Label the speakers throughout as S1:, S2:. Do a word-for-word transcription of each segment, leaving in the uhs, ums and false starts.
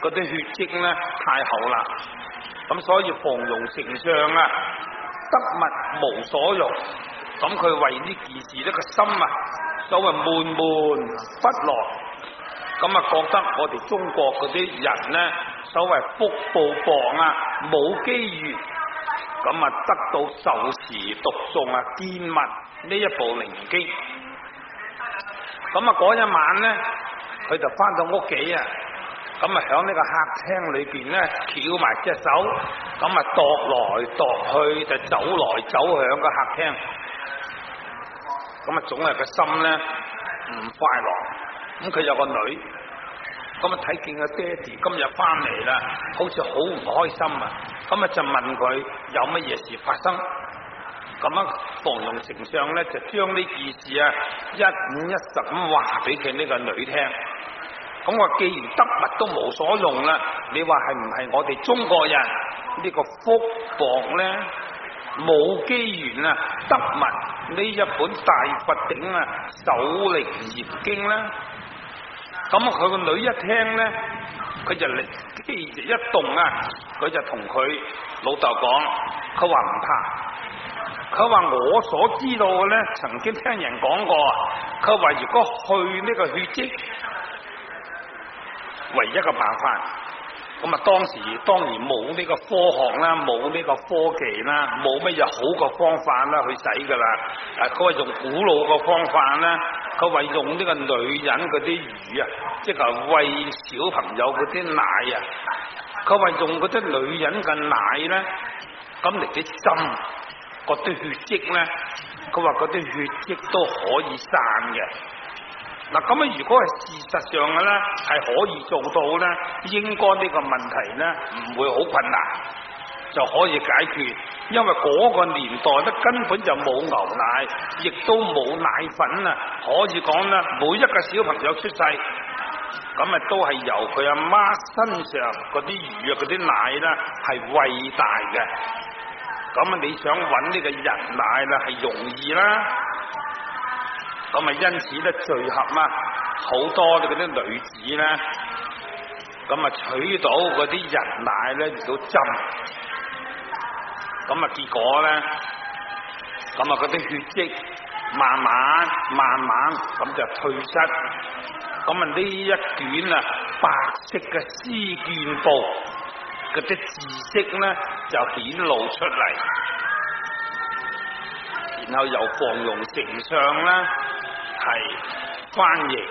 S1: 嗰啲血跡咧太厚啦，咁所以防容丞相啊得物無所用，咁佢為呢件事呢個心啊所謂悶悶不樂，咁啊覺得我哋中國嗰啲人呢，所謂福報薄啊，冇機緣，咁啊得到受持讀誦啊見聞呢一部靈經，咁啊嗰一晚呢，佢就翻到屋企啊。咁啊響呢個客廳裏邊咧，翹埋隻手，咁啊踱來踱去，就走來走去響個客廳。咁啊總係個心咧唔快樂。咁佢有個女，咁啊睇見個爹哋今日翻嚟啦，好似好唔開心啊。咁啊就問佢有乜嘢事發生。咁啊防容丞相咧就將呢件事啊一五一十咁話俾佢呢個女聽。咁我既然得物都無所用啦，你話係唔係我哋中國人呢個福薄呢？冇機緣啊得物呢一本大佛頂啊首楞嚴經呢？咁啊佢個女一聽呢，佢就靈機一動啊，佢就同佢老豆講，佢話唔怕，佢話我所知道嘅呢，曾經聽人講過，佢話如果去呢個血跡。唯一嘅辦法，咁啊當時當然冇呢個科學啦，冇呢個科技啦，冇乜嘢好嘅方法啦去使噶啦。啊，佢話用古老嘅方法啦，佢話用呢個女人嗰啲乳啊，即係餵小朋友嗰啲奶啊，佢話用嗰啲女人嘅奶咧，咁嚟啲針嗰啲血跡咧，佢話嗰啲血跡都可以散嘅。嗱咁啊！如果係事實上嘅咧，係可以做到咧，應該呢個問題咧唔會好困難，就可以解決。因為嗰個年代咧根本就冇牛奶，亦都冇奶粉啊，可以講咧，每一個小朋友出世，咁啊都係由佢阿媽身上嗰啲乳啊嗰啲奶咧係餵大嘅。咁啊，你想揾呢個人奶啦，係容易啦。咁啊，因此咧聚合啊，好多嗰啲女子咧，咁啊取到嗰啲人奶咧嚟到浸，咁啊結果咧，咁啊嗰啲血跡慢慢慢慢咁就退失，咁啊呢一卷啊白色嘅絲絹布嗰啲字跡咧就顯露出嚟，然後由防容丞相咧。係翻譯，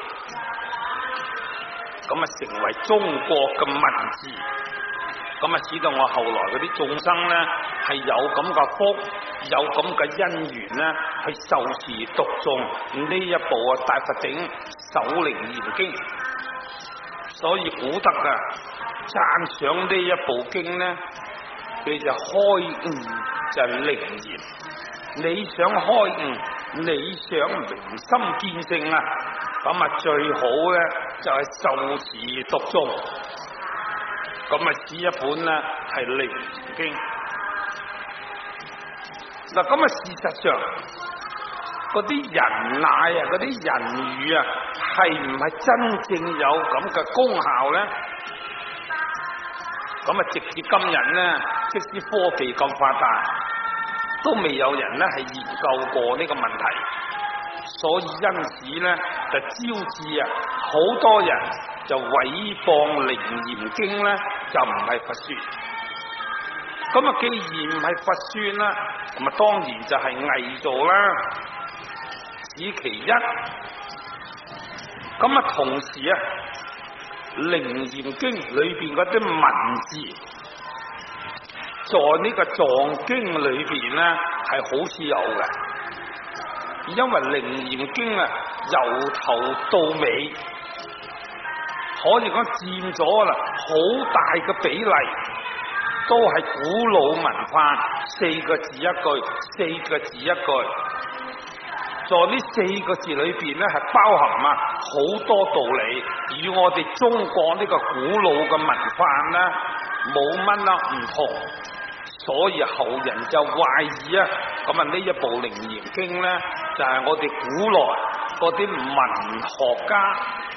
S1: 咁啊成為中國嘅文字，咁啊使到我後來嗰啲眾生咧係有咁嘅福，有咁嘅因緣咧去受持讀誦呢一部啊大佛頂首楞嚴經，所以古德啊讚賞呢一部經咧，佢就開悟就楞嚴，你想開悟。你想明心見性啊，咁啊最好咧就係受持讀誦，咁啊試一本咧係楞嚴經。嗱咁啊事實上嗰啲人奶啊，嗰啲人乳啊，係唔係真正有咁嘅功效咧？咁啊直至今日咧，即使科技咁發達。都未有人咧係研究過呢個問題，所以因此咧就招致啊好多人就毀謗楞嚴經咧就唔係佛說。咁啊既然唔係佛說啦，咁啊當然就係偽造啦，此其一。咁啊同時啊楞嚴經裏邊嗰啲文字。在呢個藏經裏邊咧，係好似有嘅，因為楞嚴經啊，由頭到尾可以講佔咗啦，好大嘅比例都係古老文化，四個字一句，四個字一句。在呢四個字裏邊咧，係包含啊好多道理，與我哋中國呢個古老嘅文化咧冇乜啦唔同。所以後人就懷疑啊，咁啊呢一部楞嚴經咧，就係、是、我哋古來嗰啲文學家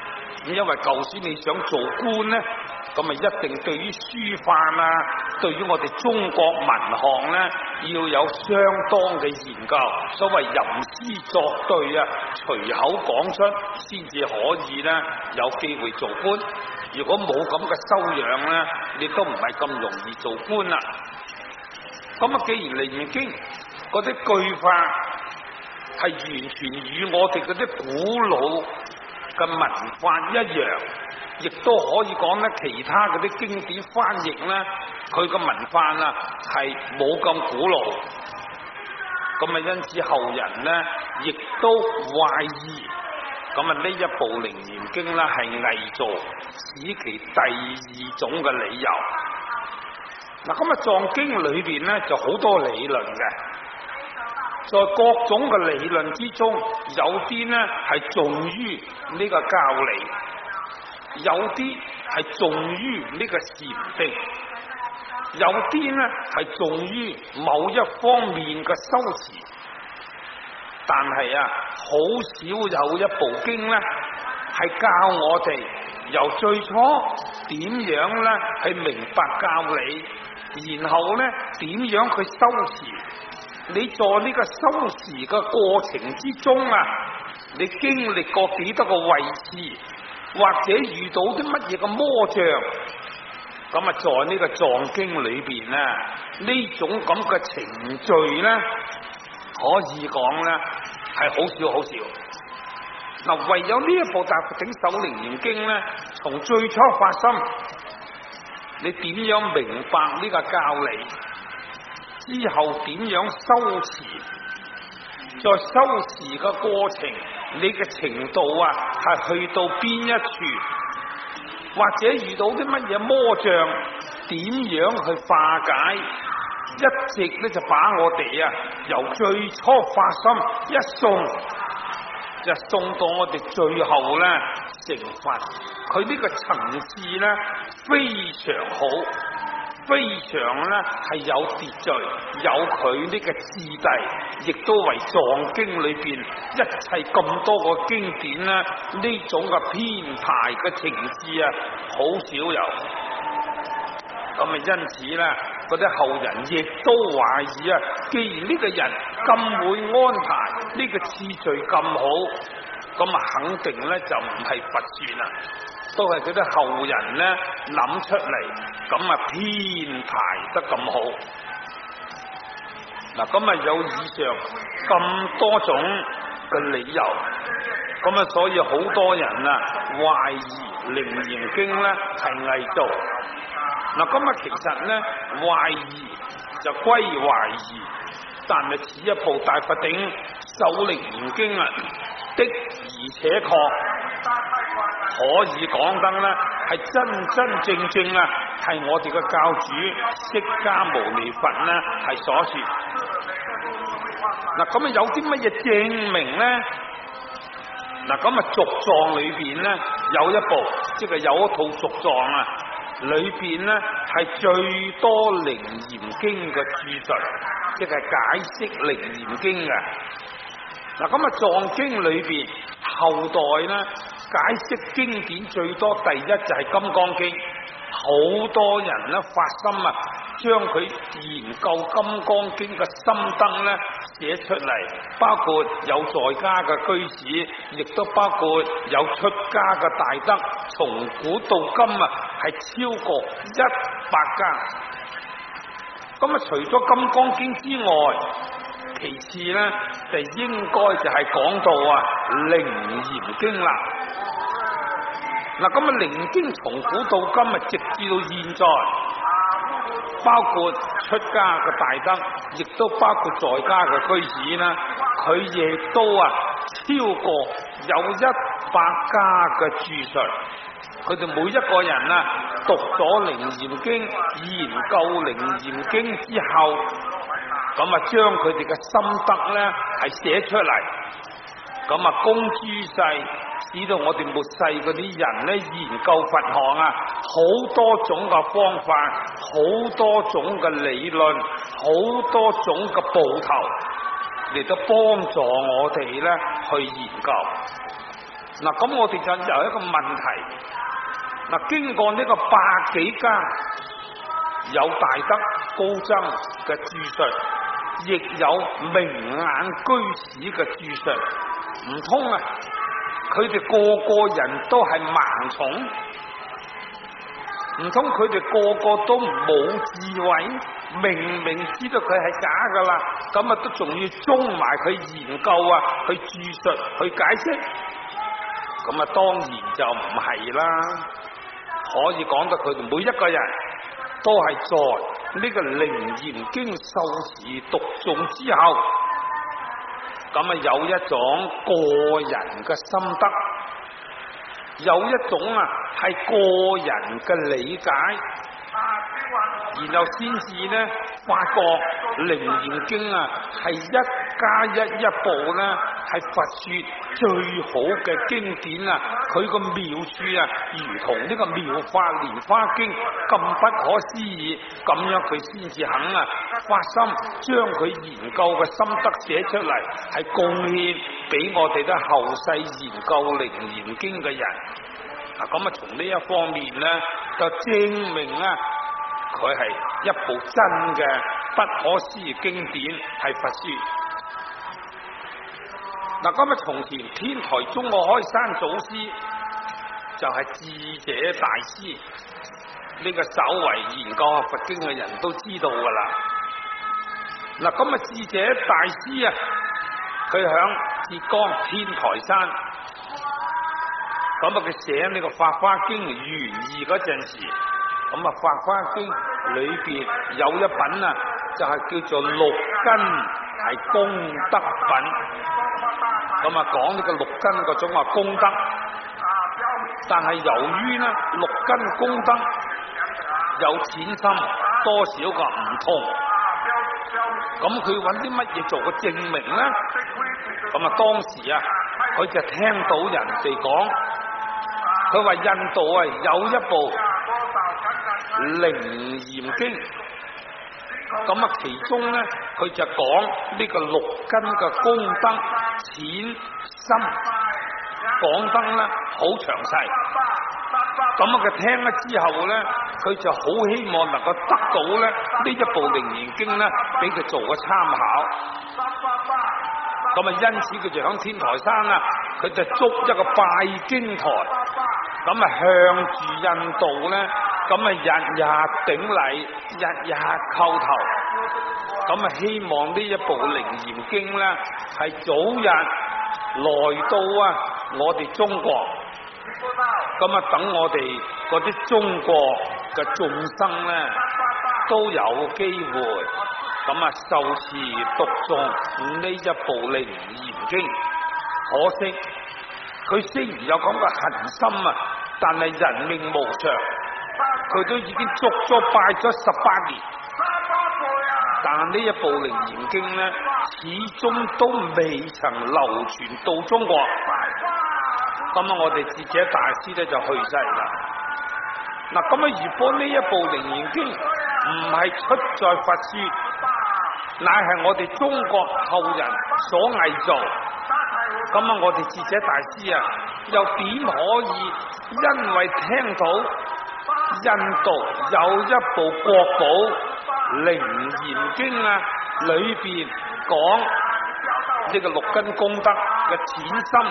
S1: 咁因為舊時你想做官呢，咁咪一定對於書範啊，對於我哋中國文學呢，要有相當嘅研究。所謂吟詩作對啊，隨口講出，先至可以呢有機會做官。如果冇咁嘅修養呢，你都唔係咁容易做官啦。咁啊，既然《楞嚴經》嗰啲句法係完全與我哋嗰啲古老嘅文法一樣，亦都可以講咧，其他嗰啲經典翻譯咧，佢個文法啊係冇咁古老。咁啊，因此後人咧亦都懷疑，咁啊呢一部《楞嚴經》咧係偽造，此其第二種嘅理由。嗱，咁啊藏經裏邊咧就好多理論嘅。在各種嘅理論之中，有啲呢係重於呢個教理，有啲係重於呢個禪定，有啲呢係重於某一方面嘅修持。但係啊，好少有一部經呢係教我哋由最初點樣呢係明白教理，然後呢點樣去修持。你在呢個修持嘅過程之中啊，你經歷過幾多個位置，或者遇到啲乜嘢嘅魔障，咁啊在呢個藏經裏邊咧，呢種咁嘅程序咧，可以講咧係好少好少。嗱，唯有呢一部《大佛頂首楞嚴經》咧，從最初發心，你點樣明白呢個教理？之後點樣修持？在修持嘅過程，你嘅程度啊，係去到邊一處，或者遇到啲乜嘢魔障，點樣去化解？一直咧就把我哋啊，由最初發心一送，就送到我哋最後咧成佛。佢呢個層次咧非常好。非常咧係有秩序，有佢呢個次第，亦都為藏經裏邊一切咁多個經典咧呢種嘅編排嘅情節啊，好少有。咁啊，因此咧，嗰啲後人亦都懷疑啊，既然呢個人咁會安排，呢個次序咁好，咁啊肯定咧就唔係佛算啦。都係嗰啲後人咧諗出嚟，咁啊編排得咁好。嗱，咁啊有以上咁多種嘅理由，咁啊所以好多人啊懷疑《楞嚴經》咧係偽造。嗱，咁啊其實咧懷疑就歸懷疑，但係此一部《大佛頂首楞嚴經》啊的而且確。可以講得咧，係真真正正啊，係我哋嘅教主釋迦牟尼佛咧係所說。嗱，咁啊有啲乜嘢證明咧？嗱，咁啊續藏裏邊咧有一部，即係有一套續藏啊，裏邊咧係最多楞嚴經嘅注述，即係解釋楞嚴經嘅。嗱，咁啊藏經裏邊後代咧。解釋經典最多，第一就係《金剛經》，好多人咧發心啊，將佢研究《金剛經》嘅心得咧寫出嚟，包括有在家嘅居士，亦都包括有出家嘅大德，從古到今啊係超過一百家。咁啊，除咗《金剛經》之外，其次咧就應該就係講到啊《楞嚴經》啦。嗱，咁啊，《楞嚴經》從古到今啊，直至到現在，包括出家嘅大德，亦都包括在家嘅居士啦，佢亦都啊超過有一百家嘅注述。佢哋每一個人啊，讀咗《楞嚴經》，研究《楞嚴經》之後，咁啊，將佢哋嘅心得咧係寫出嚟，咁啊，公諸世。使到我哋末世嗰啲人咧研究佛學啊，好多種嘅方法，好多種嘅理論，好多種嘅步頭嚟到幫助我哋咧去研究。 嗱，咁我哋就有一個問題。嗱，經過呢個百幾家有大德高僧嘅注述，亦有明眼居士嘅注述，唔通啊？佢哋個個人都係盲從？唔通佢哋個個都冇智慧？明明知道佢係假噶啦，咁啊都仲要中埋佢研究啊，去注述，去解釋？咁啊，當然就唔係啦。可以講得佢哋每一個人都係在呢個楞嚴經受持讀誦之後，咁啊有一種個人嘅心得，有一種啊係個人嘅理解，然後先至呢發覺楞嚴經啊係一加一一部呢係佛說最好嘅經典啊！佢個妙處啊，如同呢個妙法蓮花經咁不可思議，咁樣佢先至肯啊發心將佢研究嘅心得寫出嚟，係貢獻俾我哋啲後世研究楞嚴經嘅人。啊，咁啊從呢一方面呢，就證明啊佢係一部真嘅不可思議經典，係佛說。嗱，今日從前天台宗我開山祖師就係智者大師，呢、這個稍為研究下佛經嘅人都知道噶啦。嗱，咁啊智者大師啊，佢響浙江天台山，咁啊佢寫呢個《法華經》原意嗰陣時，咁啊《法華經》裏邊有一品啊，就係、是、叫做六根係功德品。咁啊，講呢個六根嗰種啊功德，但係由於呢六根功德有淺深多少個唔同，咁佢揾啲乜嘢做個證明呢？咁啊，當時啊，佢就聽到人哋講，佢話印度啊有一部楞嚴經，咁啊其中呢，佢就講呢個六根嘅功德淺深，講得咧好詳細。咁啊佢聽咗之後咧，佢就好希望能夠得到咧呢一部楞嚴經咧，俾佢做個參考。咁啊因此佢就響天台山啊，佢就築一個拜經台，咁啊向住印度咧，咁啊日日頂禮，日日叩頭。咁啊希望呢一部楞嚴經咧係早日來到啊我哋中國，咁啊等我哋嗰啲中國嘅眾生咧都有機會咁啊受持讀誦呢一部楞嚴經。可惜佢雖然有咁嘅恒心啊，但係人命無常，佢都已經足足拜咗十八年。但呢一部楞嚴經呢，始終都未曾流傳到中國。咁啊，我哋智者大師咧就去世啦。嗱，咁啊，如果呢一部楞嚴經唔係出在佛說，乃係我哋中國後人所偽造，咁啊，我哋智者大師啊，又點可以因為聽到印度有一部國寶楞嚴經啊，裏邊講呢個六根功德嘅淺深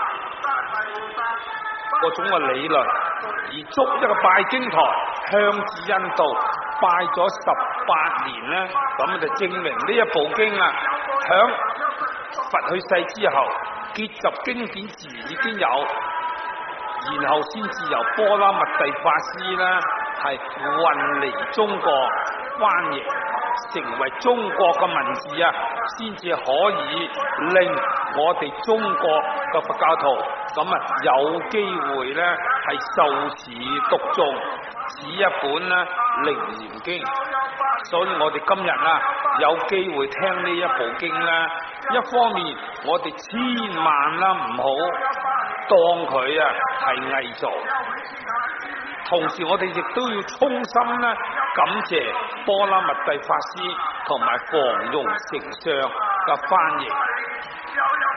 S1: 嗰種嘅理論，而築一個拜經台，向住印度拜咗十八年呢，咁就證明呢一部經啊，響佛去世之後結集經典自然已經有，然後先至由波拉密蒂法師呢係運嚟中國翻譯成為中國嘅文字啊，先至可以令我哋中國嘅佛教徒咁啊有機會咧係受持讀誦此一本咧楞嚴經。所以我哋今日啊有機會聽呢一部經咧，一方面我哋千萬啦唔好當佢啊係偽造，同時我哋亦都要衷心咧感謝波拉密蒂法師同埋黃容成上嘅翻譯。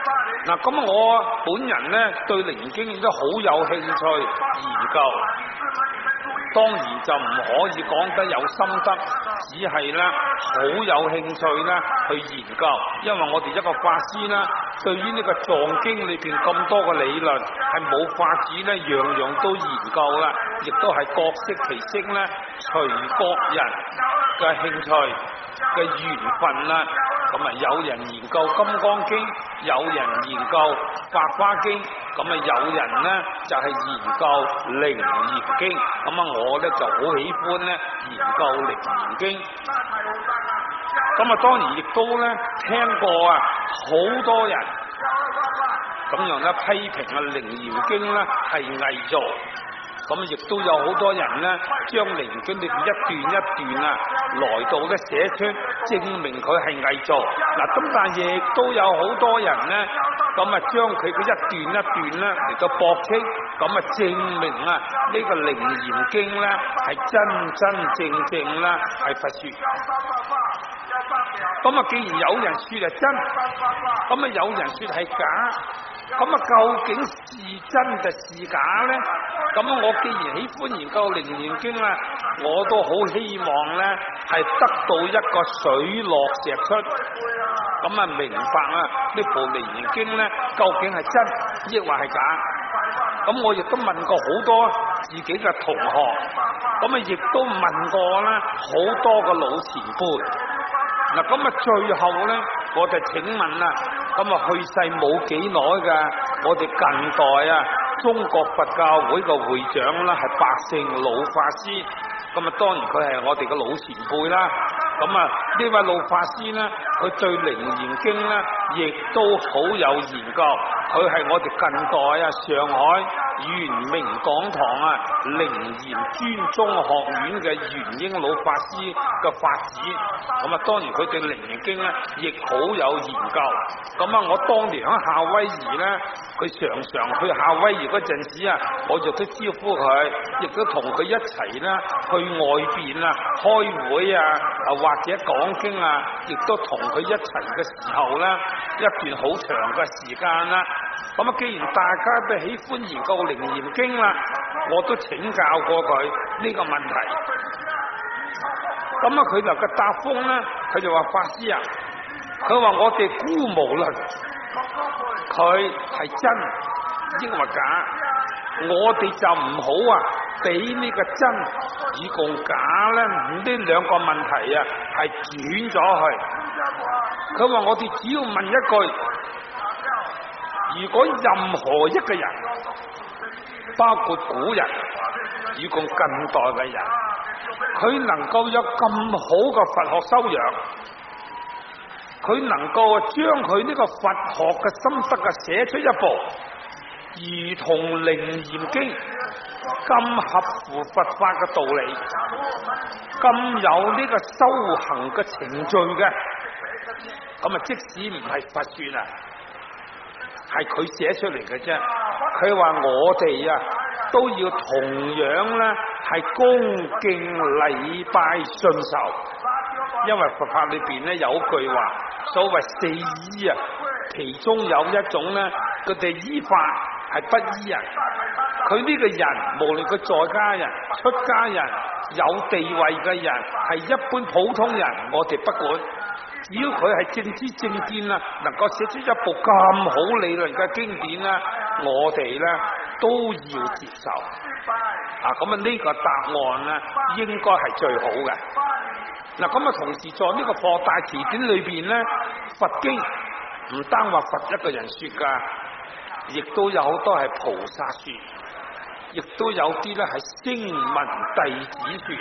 S1: 嗱，咁我本人咧對靈經亦都好有興趣研究，當然就唔可以講得有心得，只係咧好有興趣咧去研究，因為我哋一個法師咧，對於呢個藏經裏邊咁多嘅理論係冇法子咧樣樣都研究啦，亦都係各適其適咧，隨各人嘅興趣嘅緣分啦。咁啊，有人研究《金剛經》，有人研究《法華經》，咁啊，有人咧就係、是、研究《楞嚴經》。咁啊，我咧就好喜歡咧研究《楞嚴經》。咁啊，當然亦都咧聽過啊，好多人咁樣咧批評啊《楞嚴經》咧係偽造。咁亦都有好多人咧，將《楞嚴經》裏邊一段一段啊，來到咧寫出證明佢係偽造。嗱，咁但係亦都有好多人咧，咁啊將佢嘅一段一段咧嚟到駁斥，咁啊證明啊呢個《楞嚴經》咧係真真正正啦係佛說。咁啊，既然有人說係真，咁啊有人說係假。咁啊，究竟是真定是假咧？咁啊，我既然喜歡研究《楞嚴經》啊，我都好希望咧係得到一個水落石出，咁啊明白啊呢部《楞嚴經》咧究竟係真抑或係假？咁我亦都問過好多自己嘅同學，咁啊亦都問過啦好多個老前輩。嗱，咁啊最後咧，我就請問啦。咁啊，去世冇幾耐㗎，我哋近代啊，中國佛教會嘅會長啦，係白勝老法師。咁啊，當然佢係我哋嘅老前輩啦。咁啊，呢位老法師咧，佢對《楞嚴經》咧，亦都好有研究。佢係我哋近代啊，上海圓明講堂啊，楞嚴專宗學院嘅元英老法師嘅法子。咁啊，當然佢對《楞嚴經》咧，亦好有研究。咁啊，我當年喺夏威夷咧，佢常常去夏威夷嗰陣時啊，我就都招呼佢，亦都同佢一齊啦，去外邊啊開會啊，啊或者講經啊，亦都同佢一齊嘅時候咧，一段好長嘅時間啦。咁啊，既然大家都喜歡研究《楞嚴經》啦，我都請教過佢呢個問題。咁啊，佢就嘅答覆咧，佢就話法師啊，佢話我哋姑無論佢係真抑或假，我哋就唔好啊俾呢個真以共假咧，呢兩個問題啊係轉咗去。佢話我哋只要問一句，如果任何一個人，包括古人以共近代嘅人，佢能夠有咁好嘅佛學修養，佢能夠將佢呢個佛學嘅心得啊寫出一部如同《楞嚴經》咁合乎佛法嘅道理，咁有呢個修行嘅程序嘅，咁啊即使唔係佛說啊，係佢寫出嚟嘅啫。佢話我哋啊都要同樣咧係恭敬禮拜信受，因為佛法裏邊咧有句話，所謂四依啊，其中有一種咧，佢哋依法係不依人。佢呢個人無論佢在家人、出家人、有地位嘅人，係一般普通人，我哋不管。只要佢係正知正見啊，能夠寫出一部咁好理論嘅經典啦，我哋咧都要接受。啊，咁啊呢個答案咧應該係最好嘅。嗱，咁啊同時在呢個《博大辭典》裏邊咧，佛經唔單話佛一個人說噶，亦都有好多係菩薩說，亦都有啲咧係聲聞弟子說。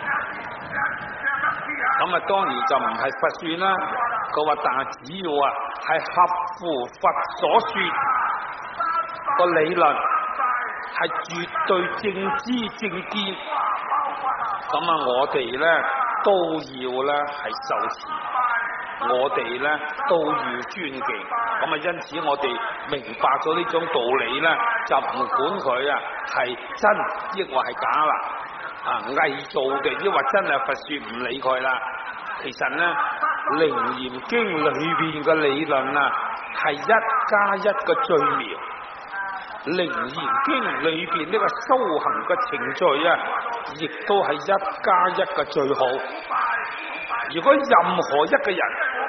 S1: 咁啊當然就唔係佛說啦。佢話但係只要啊係合乎佛所說個理論，係絕對正知正見，咁啊我哋咧都要咧係受持，我哋咧都要尊敬。咁啊因此我哋明白咗呢種道理咧，就唔管佢啊係真抑或係假啦，啊偽造嘅抑或真係佛說，唔理佢啦。其實咧《楞嚴經》裏邊嘅理論啊，係一加一嘅最妙。靈嚴經裏邊呢個修行嘅程序啊，亦都係一加一嘅最好。如果任何一個人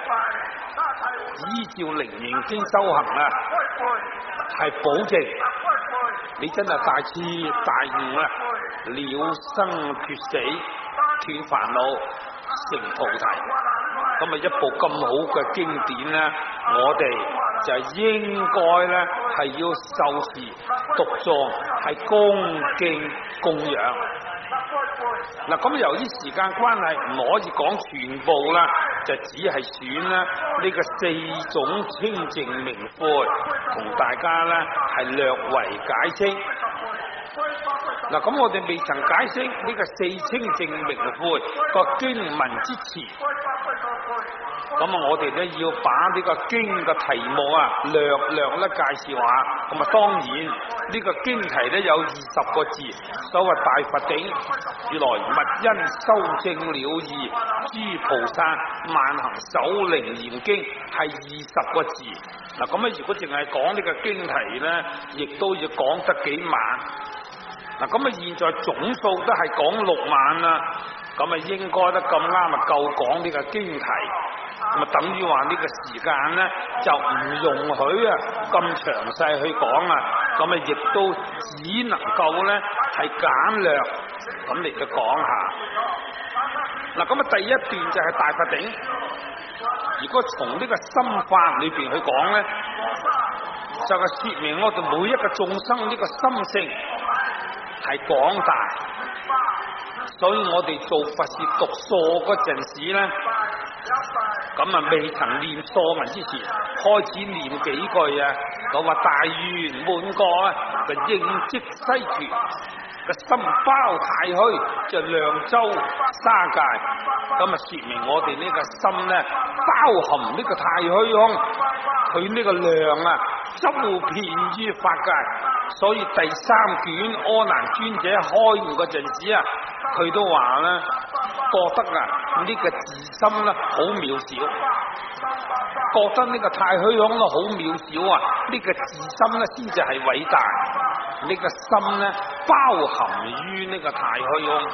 S1: 依照靈嚴經修行啊，係保證你真係大徹大悟啊，了生脱死，斷煩惱，成菩提。咁啊，一部咁好嘅經典咧，我哋就應該咧係要受持讀誦，係恭敬供養。嗱，咁由於時間關係，唔可以講全部啦，就只係選啦呢個四種清淨明悔，同大家咧係略為解釋。嗱，咁我哋未曾解釋呢個四清淨明悔個經文之前，咁啊，我哋咧要把呢個經嘅題目啊略略咧介紹下。咁啊，當然呢個經題咧有二十個字，所謂大佛頂如來密因修正了義，諸菩薩萬行守靈嚴經係二十個字。嗱，咁啊，如果淨係講呢個經題咧，亦都要講得幾晚。嗱，咁啊，現在總數都係講六晚啦，咁啊應該都咁啱啊夠講呢個經題。咁啊，等於話呢個時間咧就唔容許啊咁詳細去講啊，咁啊亦都只能夠咧係簡略咁嚟到講下。嗱，咁啊第一段就係大佛頂。如果從呢個心法裏邊去講咧，就係說明我哋每一個眾生呢個心性係廣大，所以我哋做佛事讀疏嗰陣時咧。咁啊，未曾念疏文之前，開始念幾句啊，我話大圓滿覺啊，就應即西權，個心包太虛，就量周沙界。咁啊，說明我哋呢個心咧，包含呢個太虛空，佢呢個量啊，周遍於法界。所以第三卷阿難尊者開悟嗰陣時啊，佢都話咧，覺得啊呢個自心咧好渺小，覺得呢個太虛空都好渺小啊，呢個自心咧先至係偉大，呢個心咧包含於呢個太虛空，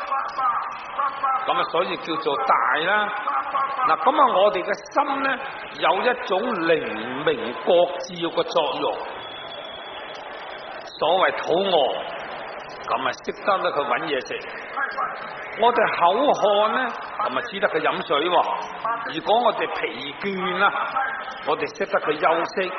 S1: 咁啊所以叫做大啦。嗱，咁啊我哋嘅心咧有一種靈明覺照嘅作用。所謂肚餓，咁啊識得咧佢揾嘢食；我哋口渴咧，咁啊知得佢飲水。如果我哋疲倦啦，我哋識得佢休息。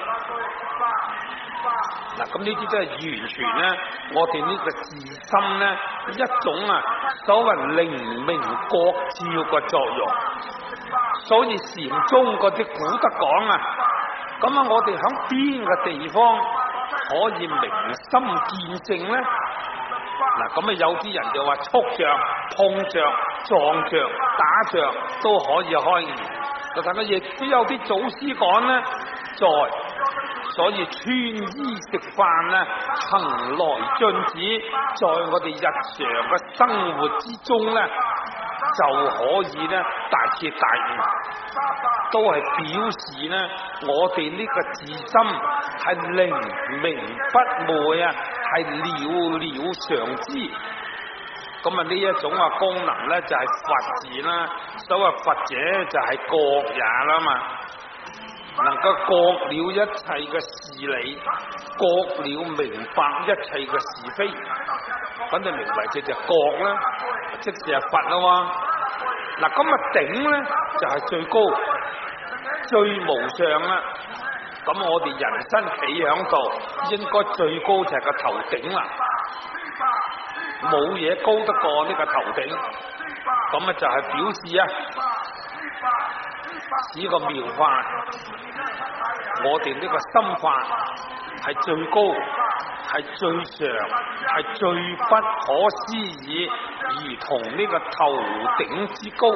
S1: 嗱，咁呢啲都係完全咧，我哋呢個自心咧一種啊所謂靈明覺照嘅作用。所以禪宗嗰啲古德講啊，咁啊我哋響邊個地方可以明心見性咧？嗱，咁啊有啲人就話觸着、碰着、撞着、打着都可以開悟，但係亦都有啲祖師講咧，在所以穿衣食飯咧，行來進止，在我哋日常嘅生活之中咧，就可以咧大徹大悟，都係表示咧我哋呢個自心係靈明不昧啊，係了了常知。咁啊呢一種啊功能咧就係佛字啦，所謂佛者就係覺也啦嘛，能夠覺了一切嘅事理，覺了明白一切嘅是非，咁就名為叫做覺啦，即是係佛啦嘛。嗱，咁啊頂咧就係最高最無上啦。咁我哋人生企喺度，應該最高就係個頭頂啦，冇嘢高得過呢個頭頂。咁啊就係表示啊，呢個妙法，我哋呢個心法係最高，係最上，係最不可思議，如同呢個頭頂之高。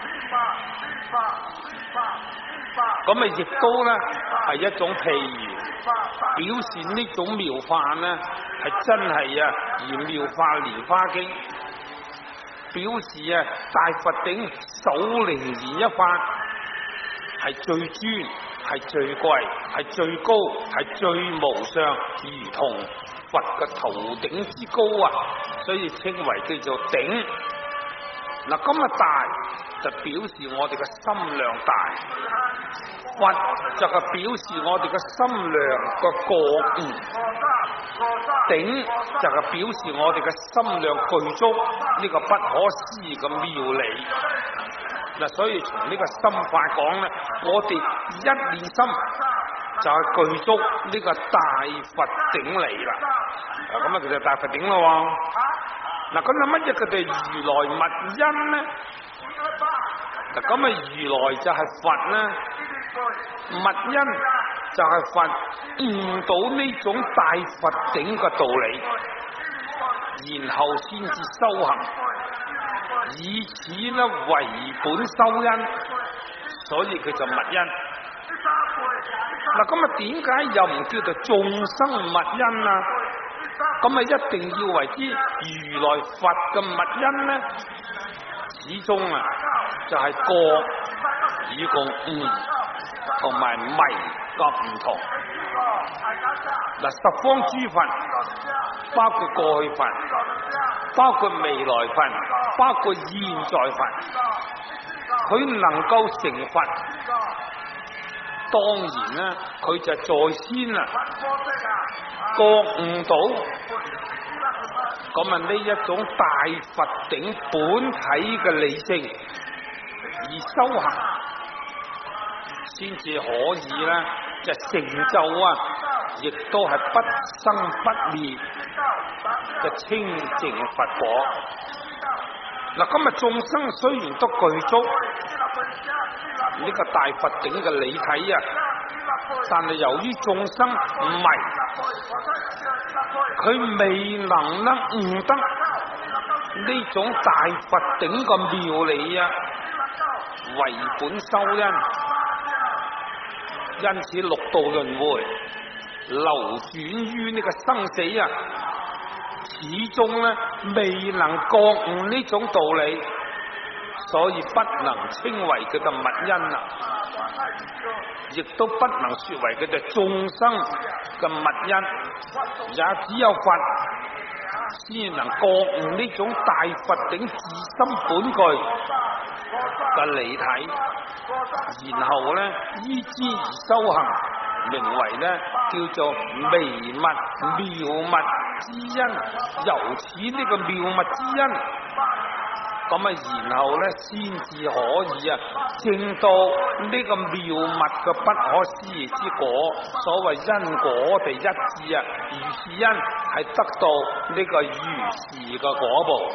S1: 咁啊亦都咧係一種譬喻，表示呢種妙法咧係真係啊，如妙法蓮花經表示啊，大佛頂首楞嚴一法係最尊係最貴，係最高，係最無上，如同佛嘅頭頂之高啊，所以稱為叫做頂。嗱，咁啊大就表示我哋嘅心量大，佛就係表示我哋嘅心量嘅覺悟，頂就係表示我哋嘅心量具足呢個不可思議嘅妙理。嗱，所以從呢個心法講咧，我哋一念心就係具足呢個大佛頂理啦。啊，咁啊，其實大佛頂咯喎。嗱，咁啊乜嘢叫做如來密因咧？嗱，咁啊如來就係佛啦，密因就係佛悟到呢種大佛頂嘅道理，然後先至修行，以此咧為本修因，所以佢就密因。嗱，咁啊點解又唔叫做眾生密因啊？咁啊一定要為之如來佛嘅密因咧，始終啊就係覺與共悟同埋迷各唔同。嗱，十方諸佛，包括過去佛，包括未來佛，包括現在佛，佢能夠成佛，當然啦，佢就在先啦，覺悟到。咁啊呢一種大佛頂本體嘅理性而修行，先至可以咧，就成就啊，亦都係不生不滅嘅清淨佛果。嗱，今日眾生雖然都具足呢個大佛頂嘅理體啊，但係由於眾生唔迷，佢未能咧悟得呢種大佛頂嘅妙理啊，為本修因，因此六道輪迴流轉於呢個生死啊，始終咧未能覺悟呢種道理，所以不能稱為佢嘅密因啊，亦都不能說為佢哋眾生嘅密因，也只有佛先能覺悟呢種大佛頂自心本具嘅理體，然後咧依之而修行，名為咧叫做微密妙密之因。由此呢個妙密之因，咁啊然後咧先至可以啊證到呢個妙密嘅不可思議之果。所謂因果地一致啊，如是因係得到呢個如是嘅果報。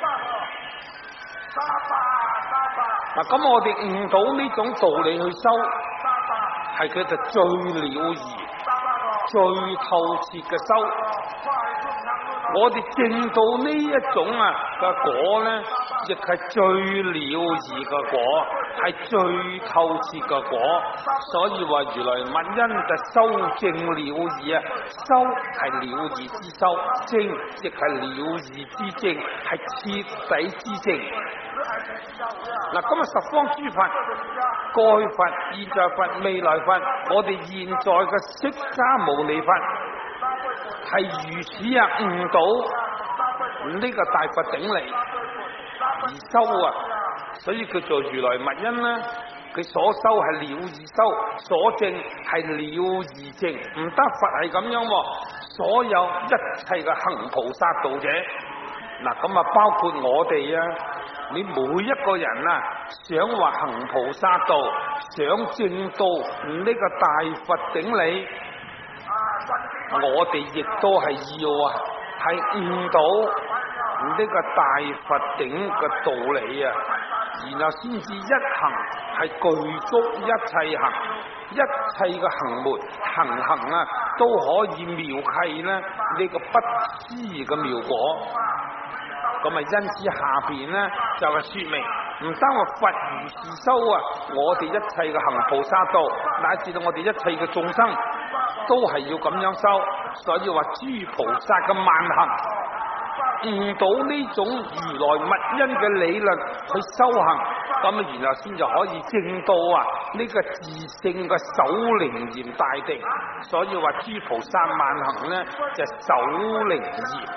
S1: 嗱，咁我哋悟到呢種道理去修，係佢就最了義、最透徹嘅修。我哋證到呢一種啊嘅果咧，亦係最了義嘅果，係最透徹嘅果。所以話如來密因就修證了義啊，修係了義之修，證亦係了義之證，係徹底之證。嗱，今日十方諸佛、過去佛、現在佛、未來佛，我哋現在嘅釋迦牟尼佛係如此啊悟到呢個大佛頂理而修啊，所以叫做如來密因啦。佢所修係了義修，所證係了義證，唔得佛係咁樣，所有一切嘅行菩薩道者，嗱咁啊包括我哋啊。你每一個人啊，想話行菩薩道，想證到呢個大佛頂理，我哋亦都係要啊，係悟到呢個大佛頂嘅道理啊，然後先至一行係具足一切行，一切嘅行門行行啊，都可以妙契咧呢個不思議嘅妙果。咁啊，因此下邊咧就係、是、說明，唔單話佛如是修啊，我哋一切嘅行菩薩道，乃至到我哋一切嘅眾生，都係要咁樣修。所以話諸菩薩嘅萬行， 悟到呢種如來密因嘅理論去修行，咁啊然後先就可以證到啊呢個自性嘅首楞嚴大定。所以話諸菩薩萬行呢，就首楞嚴。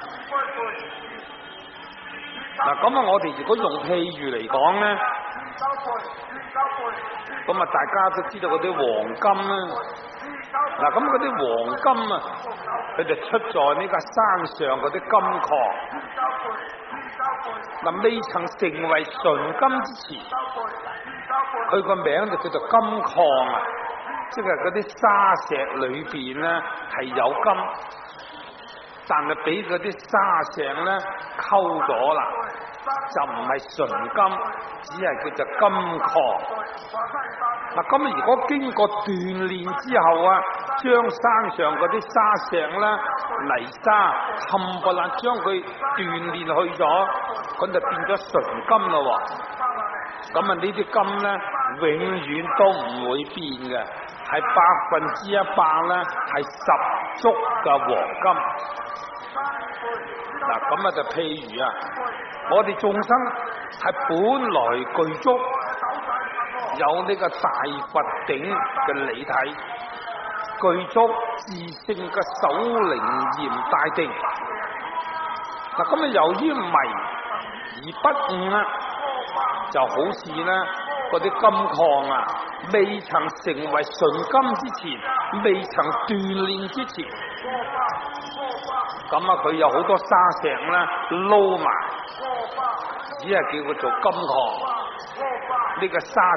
S1: 嗱咁啊，我哋如果用譬喻嚟講呢，咁啊大家都知道嗰啲黃金啦。嗱咁嗰啲黃金啊，佢就出在呢個山上嗰啲金礦。嗱未曾成為純金之前，佢個名就叫做金礦啊，即係嗰啲沙石裏邊咧係有金，但係俾嗰啲沙石咧溝咗啦，就唔係純金，只係叫做金礦。嗱咁啊，如果經過鍛煉之後啊，將山上嗰啲沙石啦、泥沙冚唪唥將佢鍛煉去咗，咁就變咗純金咯。咁啊，呢啲金咧永遠都唔會變嘅，係百分之一百咧係十足嘅黃金。嗱，咁啊就譬如啊，我哋眾生係本來具足有呢個大佛頂嘅理體，具足自性嘅首楞嚴大定。嗱，咁啊由於迷而不悟啊，就好似咧嗰啲金礦啊，未曾成為純金之前，未曾鍛煉之前，咁啊佢有好多沙石咧撈埋，只係叫佢做金礦。呢個沙